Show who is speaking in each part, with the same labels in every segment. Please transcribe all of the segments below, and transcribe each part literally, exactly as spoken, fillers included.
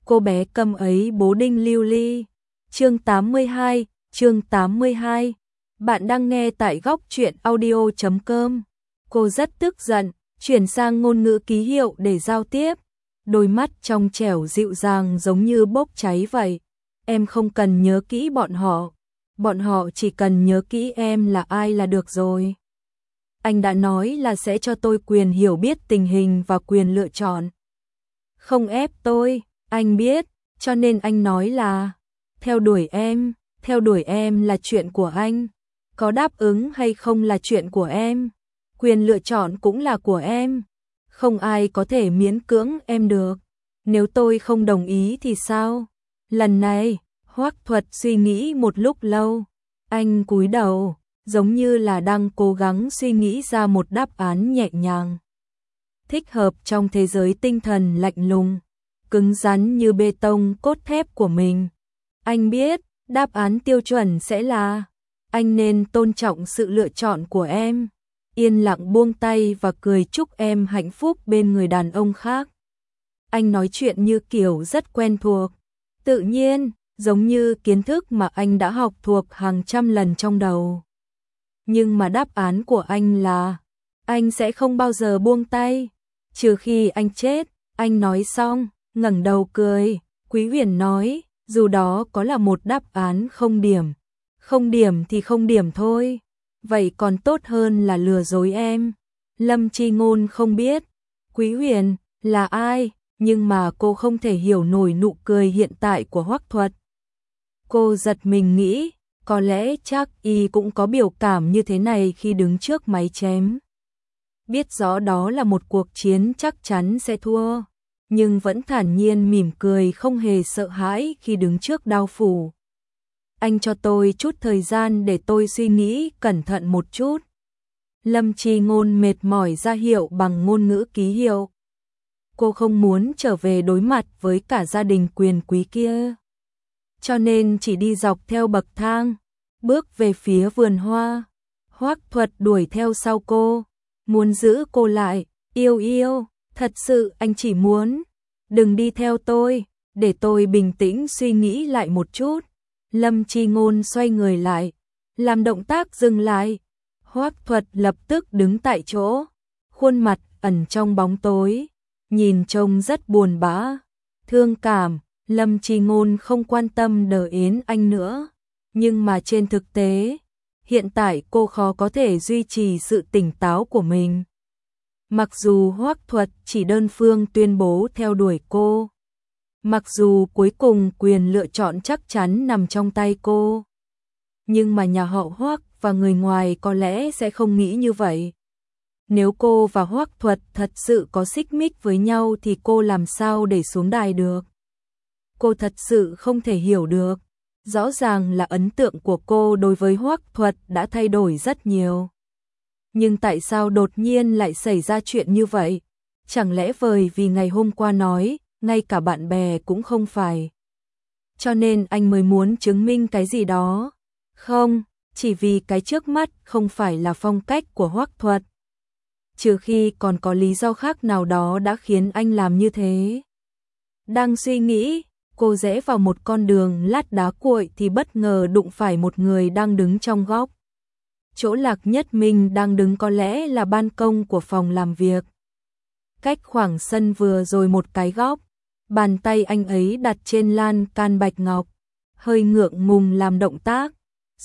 Speaker 1: cô bé câm ấy bố đinh lưu ly. Chương tám mươi hai, chương tám mươi hai. Bạn đang nghe tại góc truyện audio chấm com. Cô rất tức giận, chuyển sang ngôn ngữ ký hiệu để giao tiếp. Đôi mắt trong trẻo dịu dàng giống như bốc cháy vậy. Em không cần nhớ kỹ bọn họ. Bọn họ chỉ cần nhớ kỹ em là ai là được rồi. Anh đã nói là sẽ cho tôi quyền hiểu biết tình hình và quyền lựa chọn. Không ép tôi, anh biết, cho nên anh nói là theo đuổi em, theo đuổi em là chuyện của anh. Có đáp ứng hay không là chuyện của em. Quyền lựa chọn cũng là của em. Không ai có thể miễn cưỡng em được. Nếu tôi không đồng ý thì sao? Lần này, Hoắc Thuật suy nghĩ một lúc lâu. Anh cúi đầu, giống như là đang cố gắng suy nghĩ ra một đáp án nhẹ nhàng. Thích hợp trong thế giới tinh thần lạnh lùng, cứng rắn như bê tông cốt thép của mình. Anh biết, đáp án tiêu chuẩn sẽ là anh nên tôn trọng sự lựa chọn của em. Yên lặng buông tay và cười chúc em hạnh phúc bên người đàn ông khác. Anh nói chuyện như kiểu rất quen thuộc, tự nhiên, giống như kiến thức mà anh đã học thuộc hàng trăm lần trong đầu. Nhưng mà đáp án của anh là anh sẽ không bao giờ buông tay, trừ khi anh chết. Anh nói xong, ngẩng đầu cười. Quý Huyền nói, dù đó có là một đáp án không điểm, không điểm thì không điểm thôi. Vậy còn tốt hơn là lừa dối em. Lâm Chi Ngôn không biết Quý Huyền là ai, nhưng mà cô không thể hiểu nổi nụ cười hiện tại của Hoắc Thuật. Cô giật mình nghĩ, có lẽ chắc y cũng có biểu cảm như thế này khi đứng trước máy chém. Biết rõ đó là một cuộc chiến chắc chắn sẽ thua, nhưng vẫn thản nhiên mỉm cười không hề sợ hãi khi đứng trước đao phủ. Anh cho tôi chút thời gian để tôi suy nghĩ cẩn thận một chút. Lâm Chi Ngôn mệt mỏi ra hiệu bằng ngôn ngữ ký hiệu. Cô không muốn trở về đối mặt với cả gia đình quyền quý kia, cho nên chỉ đi dọc theo bậc thang, bước về phía vườn hoa. Hoắc Thuật đuổi theo sau cô, muốn giữ cô lại. Yêu yêu, thật sự anh chỉ muốn, đừng đi theo tôi, để tôi bình tĩnh suy nghĩ lại một chút. Lâm Chi Ngôn xoay người lại, làm động tác dừng lại. Hoắc Thuật lập tức đứng tại chỗ, khuôn mặt ẩn trong bóng tối, nhìn trông rất buồn bã, thương cảm. Lâm Chi Ngôn không quan tâm đờ yến anh nữa, nhưng mà trên thực tế, hiện tại cô khó có thể duy trì sự tỉnh táo của mình. Mặc dù Hoắc Thuật chỉ đơn phương tuyên bố theo đuổi cô, mặc dù cuối cùng quyền lựa chọn chắc chắn nằm trong tay cô, nhưng mà nhà họ Hoắc và người ngoài có lẽ sẽ không nghĩ như vậy. Nếu cô và Hoắc Thuật thật sự có xích mích với nhau thì cô làm sao để xuống đài được? Cô thật sự không thể hiểu được. Rõ ràng là ấn tượng của cô đối với Hoắc Thuật đã thay đổi rất nhiều. Nhưng tại sao đột nhiên lại xảy ra chuyện như vậy? Chẳng lẽ bởi vì ngày hôm qua nói, ngay cả bạn bè cũng không phải, cho nên anh mới muốn chứng minh cái gì đó? Không, chỉ vì cái trước mắt không phải là phong cách của Hoắc Thuật. Trừ khi còn có lý do khác nào đó đã khiến anh làm như thế. Đang suy nghĩ, cô rẽ vào một con đường lát đá cuội thì bất ngờ đụng phải một người đang đứng trong góc. Chỗ Lạc Nhất Minh đang đứng có lẽ là ban công của phòng làm việc. Cách khoảng sân vừa rồi một cái góc, bàn tay anh ấy đặt trên lan can bạch ngọc, hơi ngượng ngùng làm động tác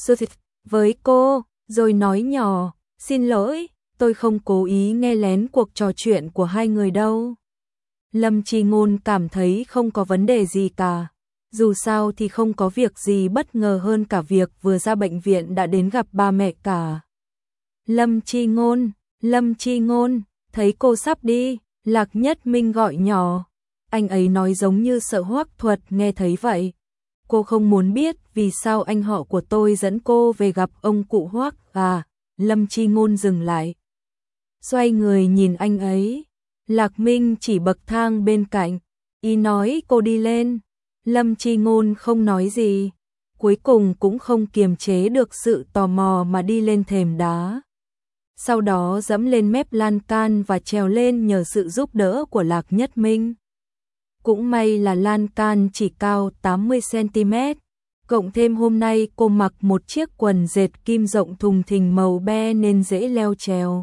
Speaker 1: với cô, rồi nói nhỏ, xin lỗi, tôi không cố ý nghe lén cuộc trò chuyện của hai người đâu. Lâm Chi Ngôn cảm thấy không có vấn đề gì cả. Dù sao thì không có việc gì bất ngờ hơn cả việc vừa ra bệnh viện đã đến gặp ba mẹ cả. Lâm Chi Ngôn, Lâm Chi Ngôn, thấy cô sắp đi, Lạc Nhất Minh gọi nhỏ. Anh ấy nói giống như sợ Hoắc Thuật nghe thấy vậy. Cô không muốn biết vì sao anh họ của tôi dẫn cô về gặp ông cụ Hoắc à? Lâm Chi Ngôn dừng lại, xoay người nhìn anh ấy. Lạc Minh chỉ bậc thang bên cạnh, ý nói cô đi lên. Lâm Chi Ngôn không nói gì, cuối cùng cũng không kiềm chế được sự tò mò mà đi lên thềm đá. Sau đó dẫm lên mép lan can và trèo lên nhờ sự giúp đỡ của Lạc Nhất Minh. Cũng may là lan can chỉ cao tám mươi xăng-ti-mét, cộng thêm hôm nay cô mặc một chiếc quần dệt kim rộng thùng thình màu be nên dễ leo trèo.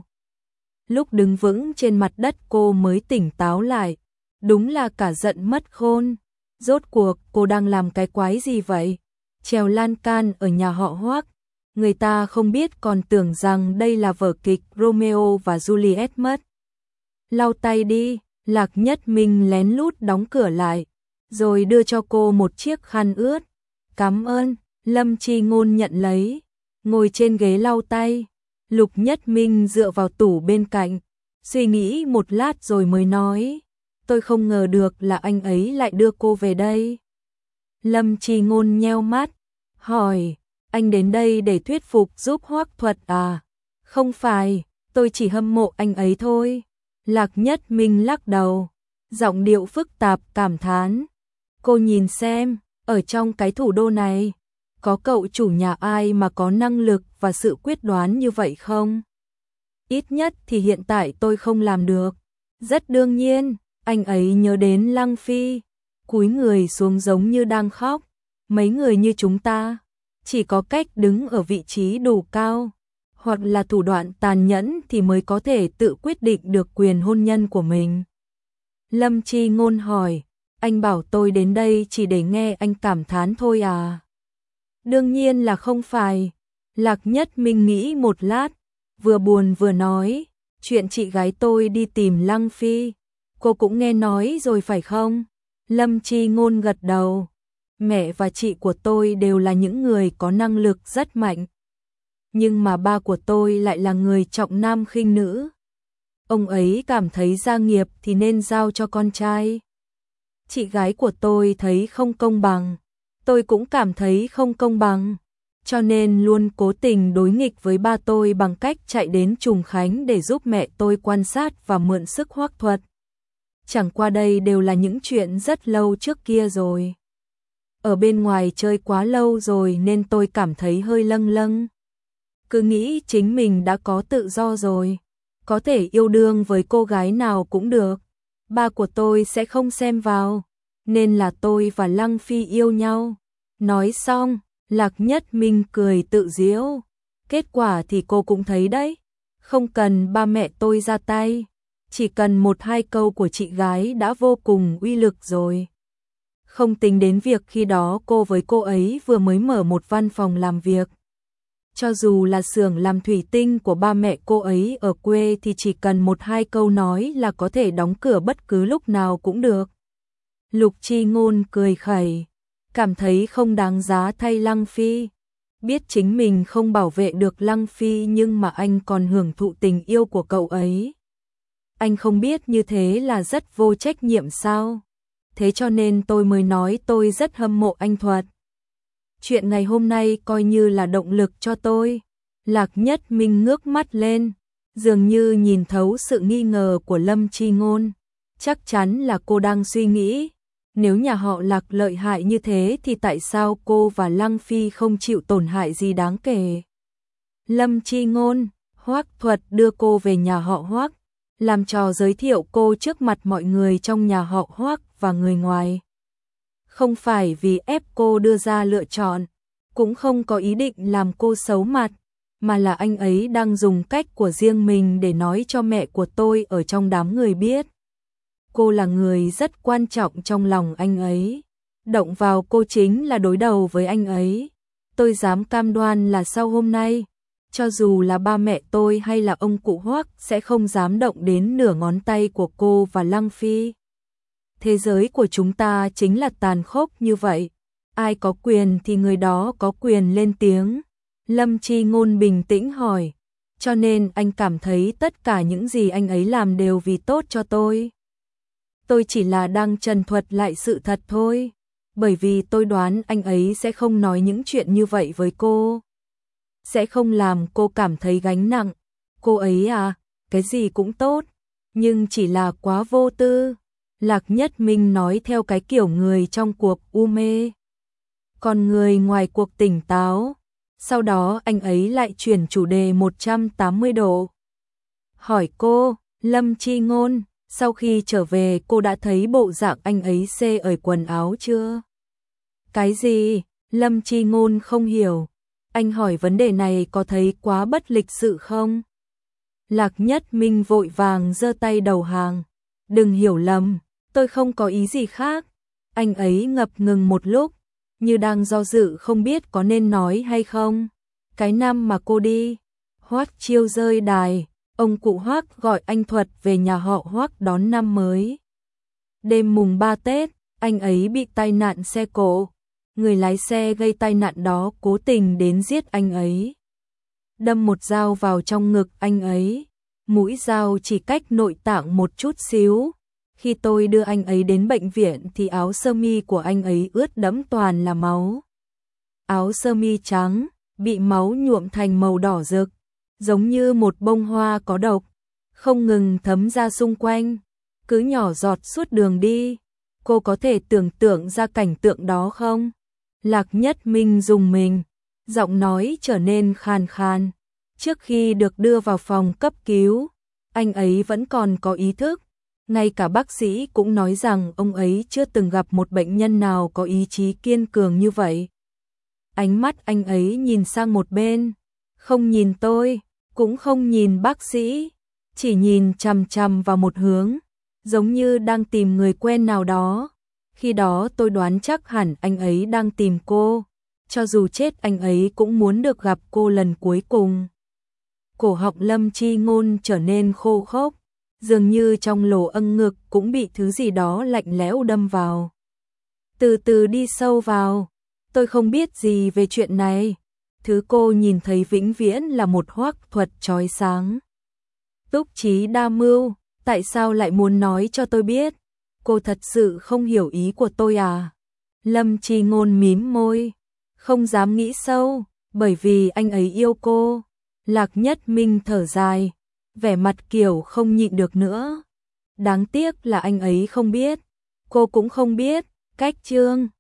Speaker 1: Lúc đứng vững trên mặt đất cô mới tỉnh táo lại, đúng là cả giận mất khôn. Rốt cuộc cô đang làm cái quái gì vậy? Trèo lan can ở nhà họ Hoắc, người ta không biết còn tưởng rằng đây là vở kịch Romeo và Juliet mất. Lau tay đi, Lạc Nhất Minh lén lút đóng cửa lại, rồi đưa cho cô một chiếc khăn ướt. Cảm ơn, Lâm Chi Ngôn nhận lấy, ngồi trên ghế lau tay. Lục Nhất Minh dựa vào tủ bên cạnh, suy nghĩ một lát rồi mới nói, tôi không ngờ được là anh ấy lại đưa cô về đây. Lâm Chi Ngôn nheo mắt, hỏi, anh đến đây để thuyết phục giúp Hoắc Thuật à? Không phải, tôi chỉ hâm mộ anh ấy thôi. Lạc Nhất Minh lắc đầu, giọng điệu phức tạp cảm thán. Cô nhìn xem, ở trong cái thủ đô này, có cậu chủ nhà ai mà có năng lực và sự quyết đoán như vậy không? Ít nhất thì hiện tại tôi không làm được. Rất đương nhiên, anh ấy nhớ đến Lăng Phi, cúi người xuống giống như đang khóc. Mấy người như chúng ta, chỉ có cách đứng ở vị trí đủ cao, hoặc là thủ đoạn tàn nhẫn thì mới có thể tự quyết định được quyền hôn nhân của mình. Lâm Chi Ngôn hỏi, anh bảo tôi đến đây chỉ để nghe anh cảm thán thôi à? Đương nhiên là không phải. Lạc Nhất Minh nghĩ một lát, vừa buồn vừa nói, chuyện chị gái tôi đi tìm Lăng Phi, cô cũng nghe nói rồi phải không? Lâm Chi Ngôn gật đầu. Mẹ và chị của tôi đều là những người có năng lực rất mạnh. Nhưng mà ba của tôi lại là người trọng nam khinh nữ. Ông ấy cảm thấy gia nghiệp thì nên giao cho con trai. Chị gái của tôi thấy không công bằng, tôi cũng cảm thấy không công bằng, cho nên luôn cố tình đối nghịch với ba tôi bằng cách chạy đến Trùng Khánh để giúp mẹ tôi quan sát và mượn sức Hoắc Thuật. Chẳng qua đây đều là những chuyện rất lâu trước kia rồi. Ở bên ngoài chơi quá lâu rồi nên tôi cảm thấy hơi lâng lâng. Cứ nghĩ chính mình đã có tự do rồi, có thể yêu đương với cô gái nào cũng được. Ba của tôi sẽ không xem vào, nên là tôi và Lăng Phi yêu nhau. Nói xong, Lạc Nhất Minh cười tự giễu. Kết quả thì cô cũng thấy đấy, không cần ba mẹ tôi ra tay, chỉ cần một hai câu của chị gái đã vô cùng uy lực rồi. Không tính đến việc khi đó cô với cô ấy vừa mới mở một văn phòng làm việc. Cho dù là xưởng làm thủy tinh của ba mẹ cô ấy ở quê thì chỉ cần một hai câu nói là có thể đóng cửa bất cứ lúc nào cũng được. Lục Chi Ngôn cười khẩy, cảm thấy không đáng giá thay Lăng Phi. Biết chính mình không bảo vệ được Lăng Phi nhưng mà anh còn hưởng thụ tình yêu của cậu ấy. Anh không biết như thế là rất vô trách nhiệm sao? Thế cho nên tôi mới nói tôi rất hâm mộ anh Thuật. Chuyện ngày hôm nay coi như là động lực cho tôi. Lạc Nhất Minh ngước mắt lên, dường như nhìn thấu sự nghi ngờ của Lâm Chi Ngôn. Chắc chắn là cô đang suy nghĩ, nếu nhà họ Lạc lợi hại như thế thì tại sao cô và Lăng Phi không chịu tổn hại gì đáng kể. Lâm Chi Ngôn, Hoắc Thuật đưa cô về nhà họ Hoắc, làm trò giới thiệu cô trước mặt mọi người trong nhà họ Hoắc và người ngoài. Không phải vì ép cô đưa ra lựa chọn, cũng không có ý định làm cô xấu mặt, mà là anh ấy đang dùng cách của riêng mình để nói cho mẹ của tôi ở trong đám người biết. Cô là người rất quan trọng trong lòng anh ấy. Động vào cô chính là đối đầu với anh ấy. Tôi dám cam đoan là sau hôm nay, cho dù là ba mẹ tôi hay là ông cụ Hoắc sẽ không dám động đến nửa ngón tay của cô và Lăng Phi. Thế giới của chúng ta chính là tàn khốc như vậy. Ai có quyền thì người đó có quyền lên tiếng. Lâm Chi Ngôn bình tĩnh hỏi. Cho nên anh cảm thấy tất cả những gì anh ấy làm đều vì tốt cho tôi. Tôi chỉ là đang trần thuật lại sự thật thôi. Bởi vì tôi đoán anh ấy sẽ không nói những chuyện như vậy với cô. Sẽ không làm cô cảm thấy gánh nặng. Cô ấy à, cái gì cũng tốt, nhưng chỉ là quá vô tư. Lạc Nhất Minh nói theo cái kiểu người trong cuộc u mê, còn người ngoài cuộc tỉnh táo. Sau đó anh ấy lại chuyển chủ đề một trăm tám mươi độ. Hỏi cô, Lâm Chi Ngôn, Sau khi trở về cô đã thấy bộ dạng anh ấy xê ở quần áo chưa? Cái gì? Lâm Chi Ngôn không hiểu. Anh hỏi vấn đề này có thấy quá bất lịch sự không? Lạc Nhất Minh vội vàng giơ tay đầu hàng. Đừng hiểu lầm, tôi không có ý gì khác. Anh ấy ngập ngừng một lúc, như đang do dự không biết có nên nói hay không. Cái năm mà cô đi, Hoắc Chiêu rơi đài, ông cụ Hoắc gọi anh Thuật về nhà họ Hoắc đón năm mới. Đêm mùng ba Tết, anh ấy bị tai nạn xe cộ. Người lái xe gây tai nạn đó cố tình đến giết anh ấy. Đâm một dao vào trong ngực anh ấy. Mũi dao chỉ cách nội tạng một chút xíu. Khi tôi đưa anh ấy đến bệnh viện thì áo sơ mi của anh ấy ướt đẫm toàn là máu. Áo sơ mi trắng, bị máu nhuộm thành màu đỏ rực, giống như một bông hoa có độc, không ngừng thấm ra xung quanh, cứ nhỏ giọt suốt đường đi. Cô có thể tưởng tượng ra cảnh tượng đó không? Lạc Nhất Minh rùng mình, giọng nói trở nên khàn khàn. Trước khi được đưa vào phòng cấp cứu, anh ấy vẫn còn có ý thức. Ngay cả bác sĩ cũng nói rằng ông ấy chưa từng gặp một bệnh nhân nào có ý chí kiên cường như vậy. Ánh mắt anh ấy nhìn sang một bên, không nhìn tôi, cũng không nhìn bác sĩ, chỉ nhìn chằm chằm vào một hướng, giống như đang tìm người quen nào đó. Khi đó tôi đoán chắc hẳn anh ấy đang tìm cô, cho dù chết anh ấy cũng muốn được gặp cô lần cuối cùng. Cổ họng Lâm Chi Ngôn trở nên khô khốc, dường như trong lỗ âng ngực cũng bị thứ gì đó lạnh lẽo đâm vào. Từ từ đi sâu vào, tôi không biết gì về chuyện này. Thứ cô nhìn thấy vĩnh viễn là một Hoắc Thuật chói sáng. Túc trí đa mưu, tại sao lại muốn nói cho tôi biết? Cô thật sự không hiểu ý của tôi à? Lâm Chi Ngôn mím môi, không dám nghĩ sâu, bởi vì anh ấy yêu cô. Lạc Nhất Minh thở dài, vẻ mặt kiểu không nhịn được nữa. Đáng tiếc là anh ấy không biết, cô cũng không biết. Cách chương